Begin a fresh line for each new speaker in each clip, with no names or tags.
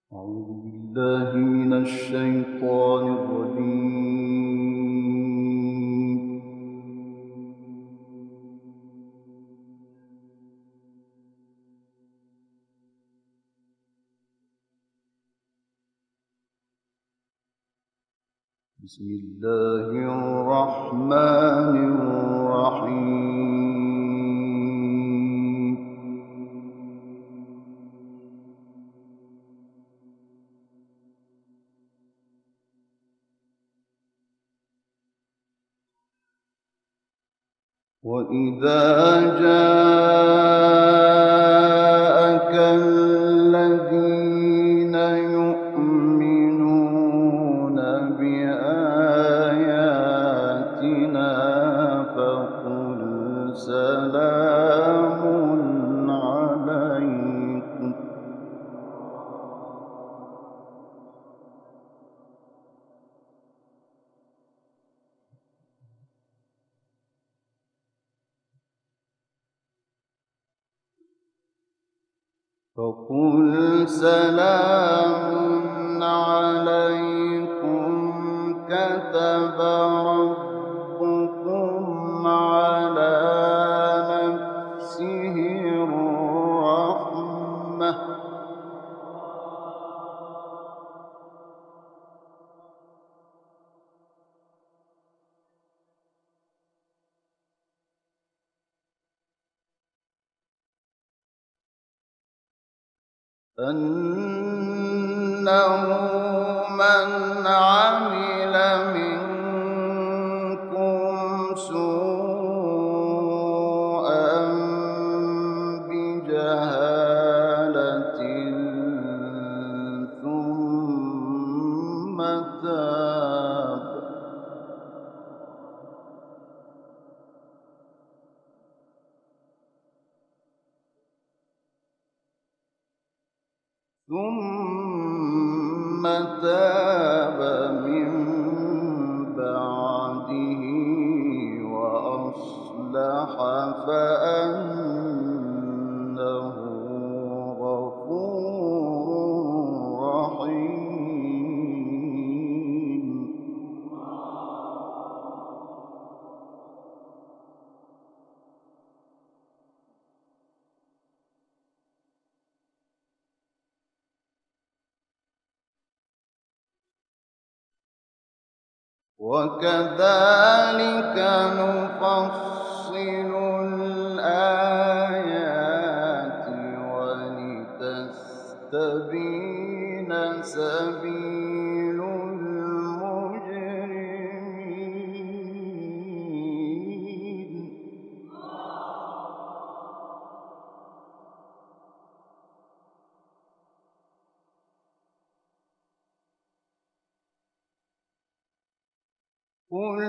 أعوذ بالله من الشيطان الرجيم. بسم الله الرحمن الرحيم. وإذا جاءك الذين يؤمنون بآياتنا فقل سلام عليكم كتب ربكم على نفسه الرحمة أنه من عمل منكم سوءا بجهالة ثم تاب من بعده وأصلح فأنه غفور رحيم. وكذلك نفصل الآيات ولتستبين سبيل المجرمين. قل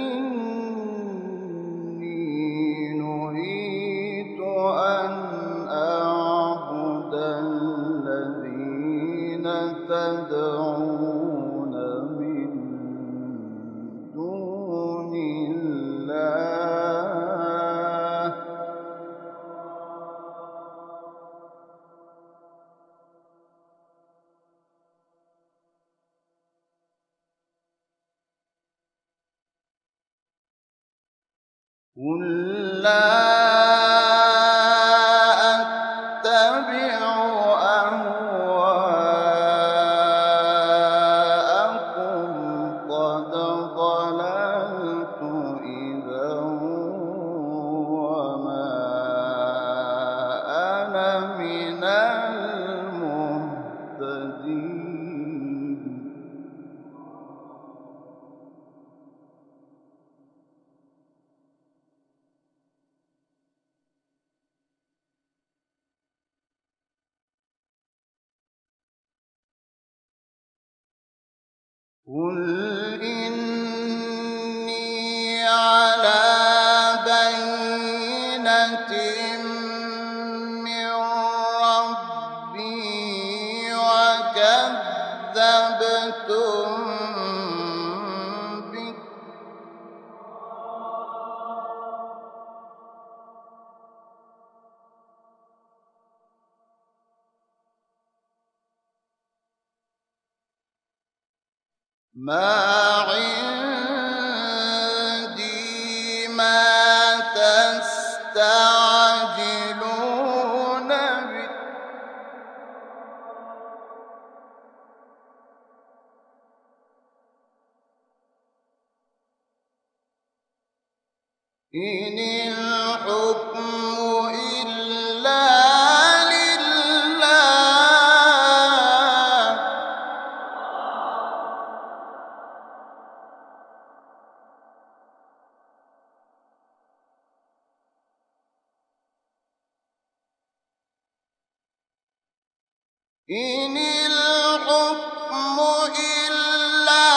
إني نهيت أن أعبد الذين تدعون من دون الله قل لا أتبع أهواءكم قد ضللت إذا وما أنا من المهتدين. قل إني على بينة من ربي وكذبتم به ما عندي ما تستعجلون به إن الحكم إلا لله إن الحكم إلا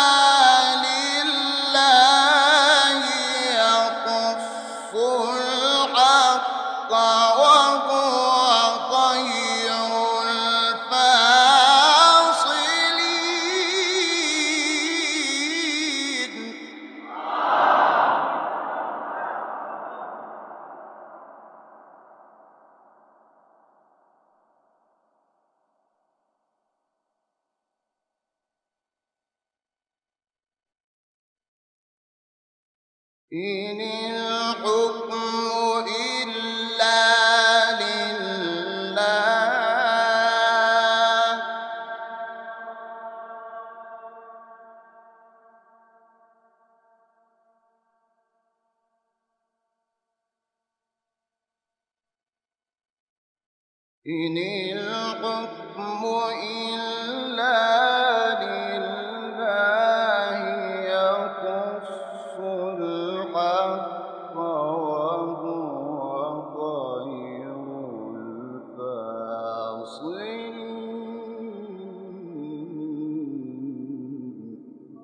لله يقص الحق وهو خير الفاصلين إن الحكم إلا لله إن الحكم إلا لله يقص الحق وهو خير الفاصلين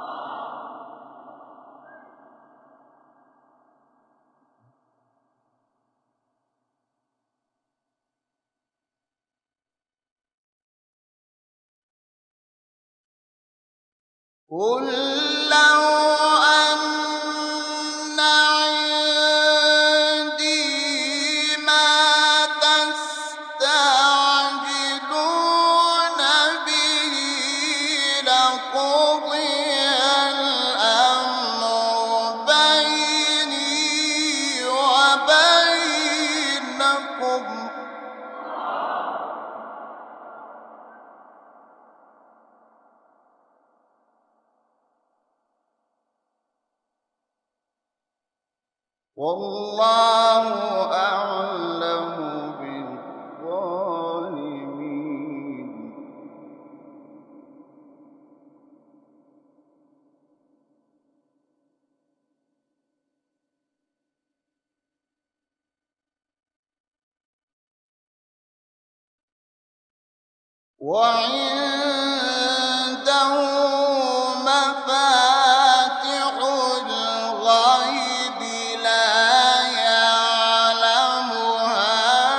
قل لو أن عندي ما تستعجلون به لقضي الأمر بيني وبينكم والله أعلم بالظالمين وعنده مفاتح الغيب لا يعلمها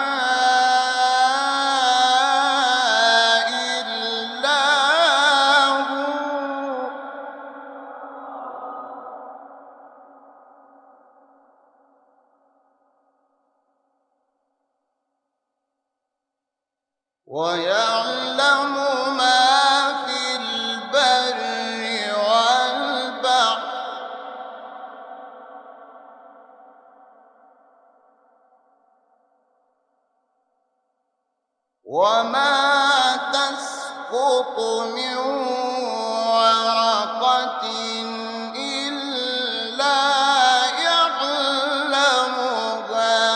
إلا هو ويعلم ما في البر والبحر وما تسقط من ورقة إلا يعلمها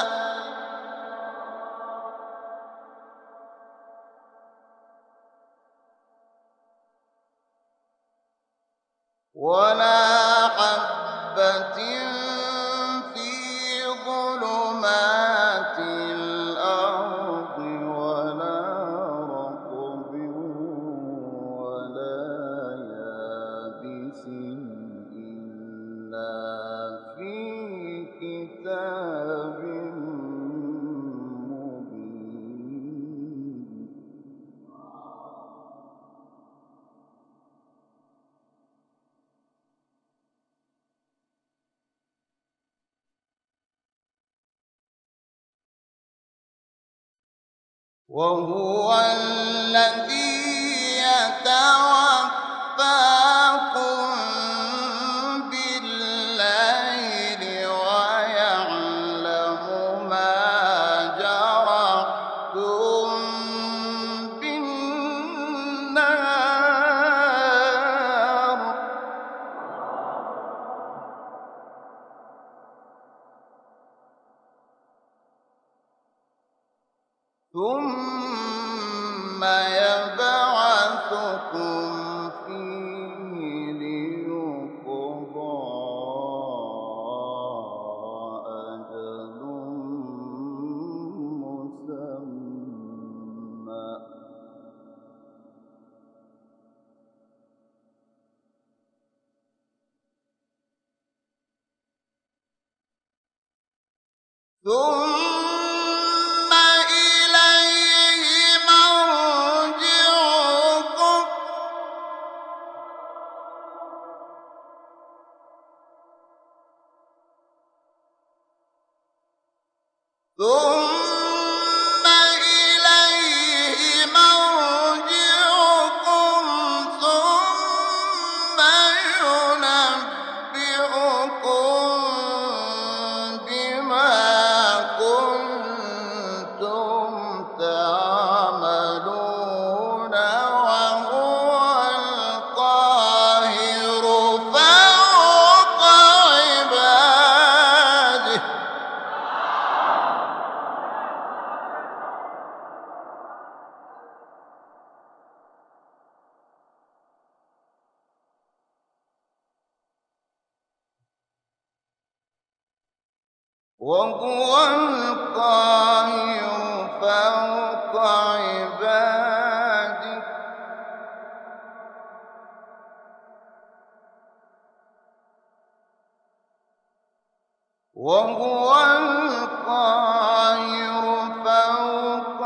ولا حبة في ظلمات الأرض ولا رطب ولا يابس إلا في كتاب مبين وهو الذي يتوفاكم يبعثكم فيه ليقضى أجل مسمى ثم إليه مرجعكم ثم إليه مرجعكم ثم ينبئكم بما كنتم تعملون وهو القاهر فوق عباده وهو القاهر فوق عباده وهو القاهر فوق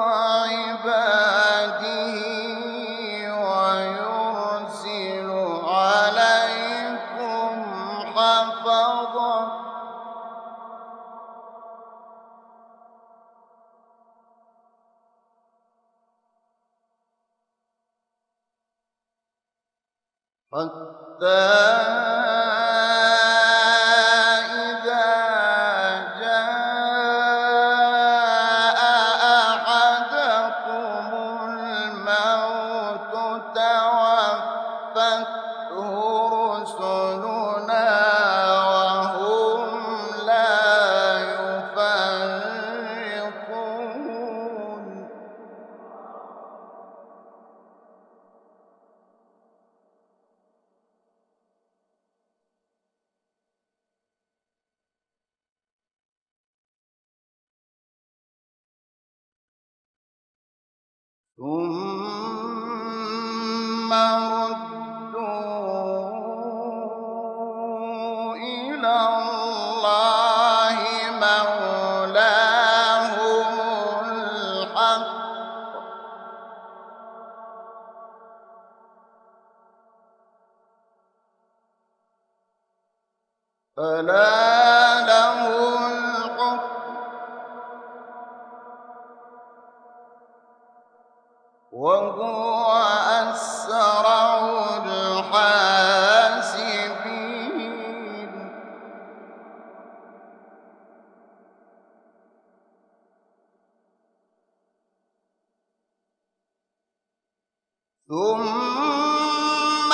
عباده ويرسل عليكم حفظا حتى إذا جاء أحدكم الموت توفته رسلنا وهم لا يفرطون ثم ردوا إلى الله مولاهم الحق ألا له الحكم وهو أسرع الحاسبين ثم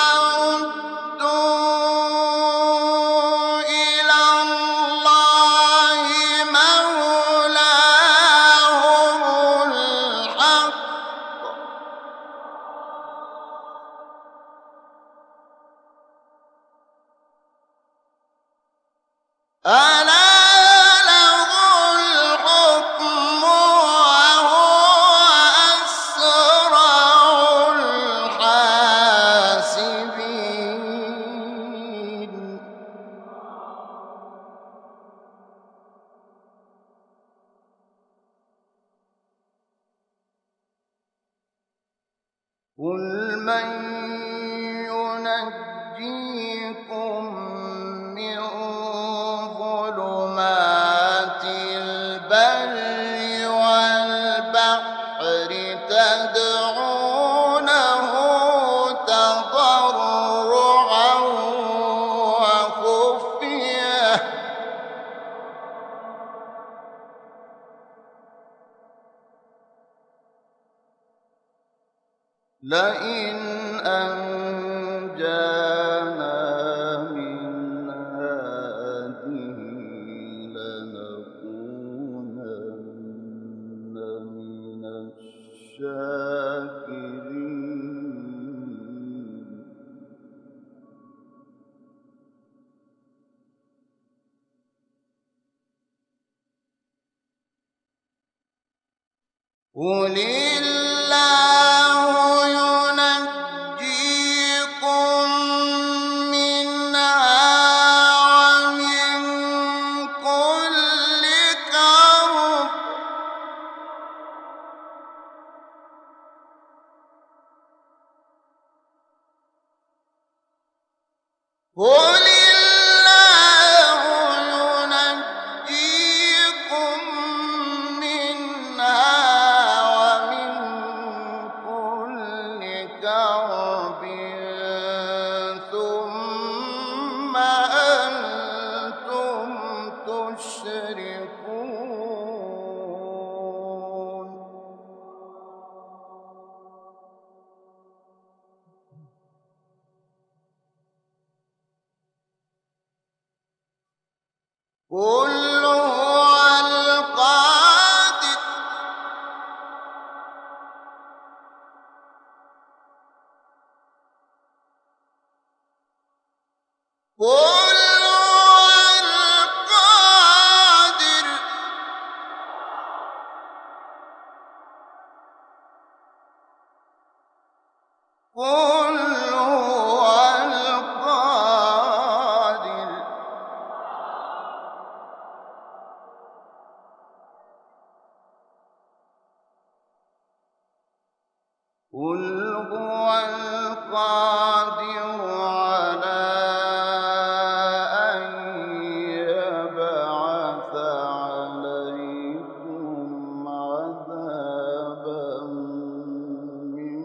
ردوا إلى الله مولاهم الحق ألا له الحكم وهو أسرع الحاسبين قل من ينجيكم من ظلمات البر والبحر تدعونه تضرعا وخفية لئن أنجانا من هذه لنكونن من الشاكرين قل الله ينجيكم منها ومن كل كرب ثم أنتم تشركون. قل هو القادر قل هو القادر قل هو القادر قل هو القادر على أن يبعث عليكم عذابا من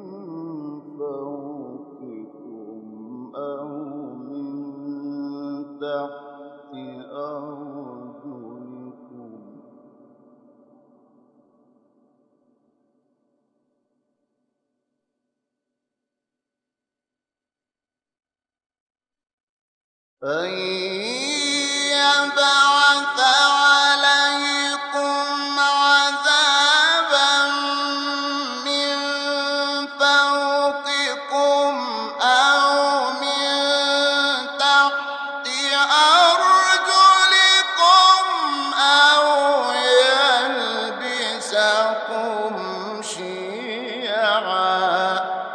فوقكم أو من تحت أرجلكم أن يبعث عليكم عذابا من فوقكم أو من تحت أرجلكم أو يلبسكم شيعا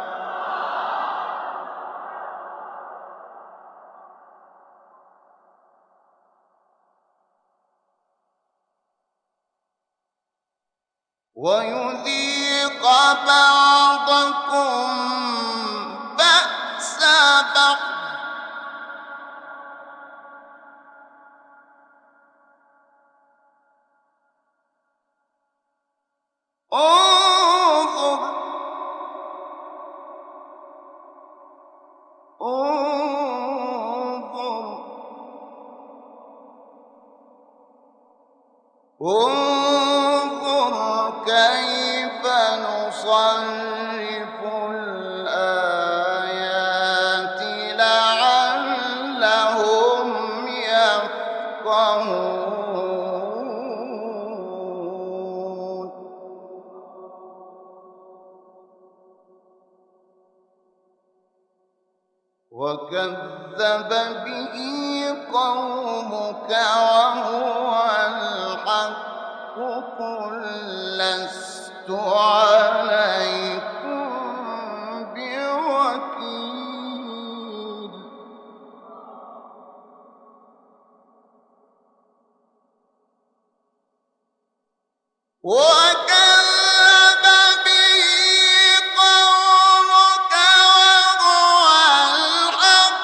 ويذيق بعضكم بأس بعض انظر انظر انظر كيف نصرف الآيات لعلهم يفقهون. وكذب به قومك وهو الحق قل لست عليكم بوكيل. وكذب به قومك وهو الحق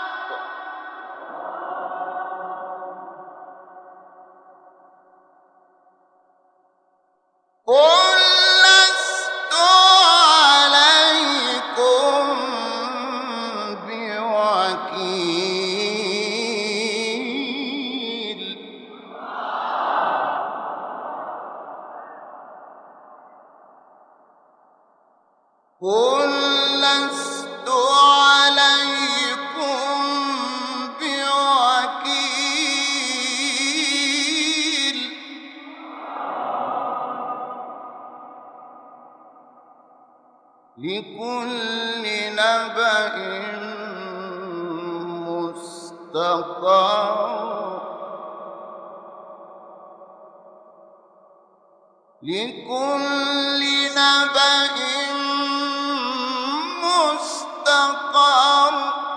قل لست عليكم بوكيل. قل لست عليكم بوكيل. لكل نبأ مستقر لكل نبأ مستقر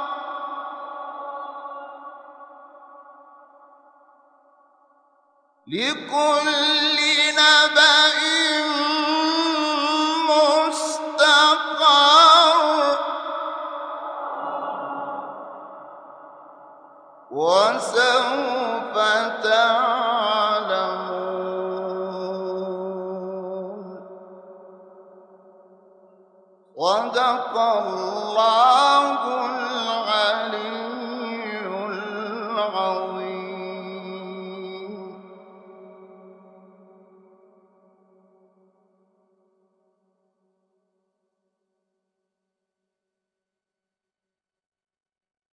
لكل نبأ مستقر وسوف تعلمون. صدق الله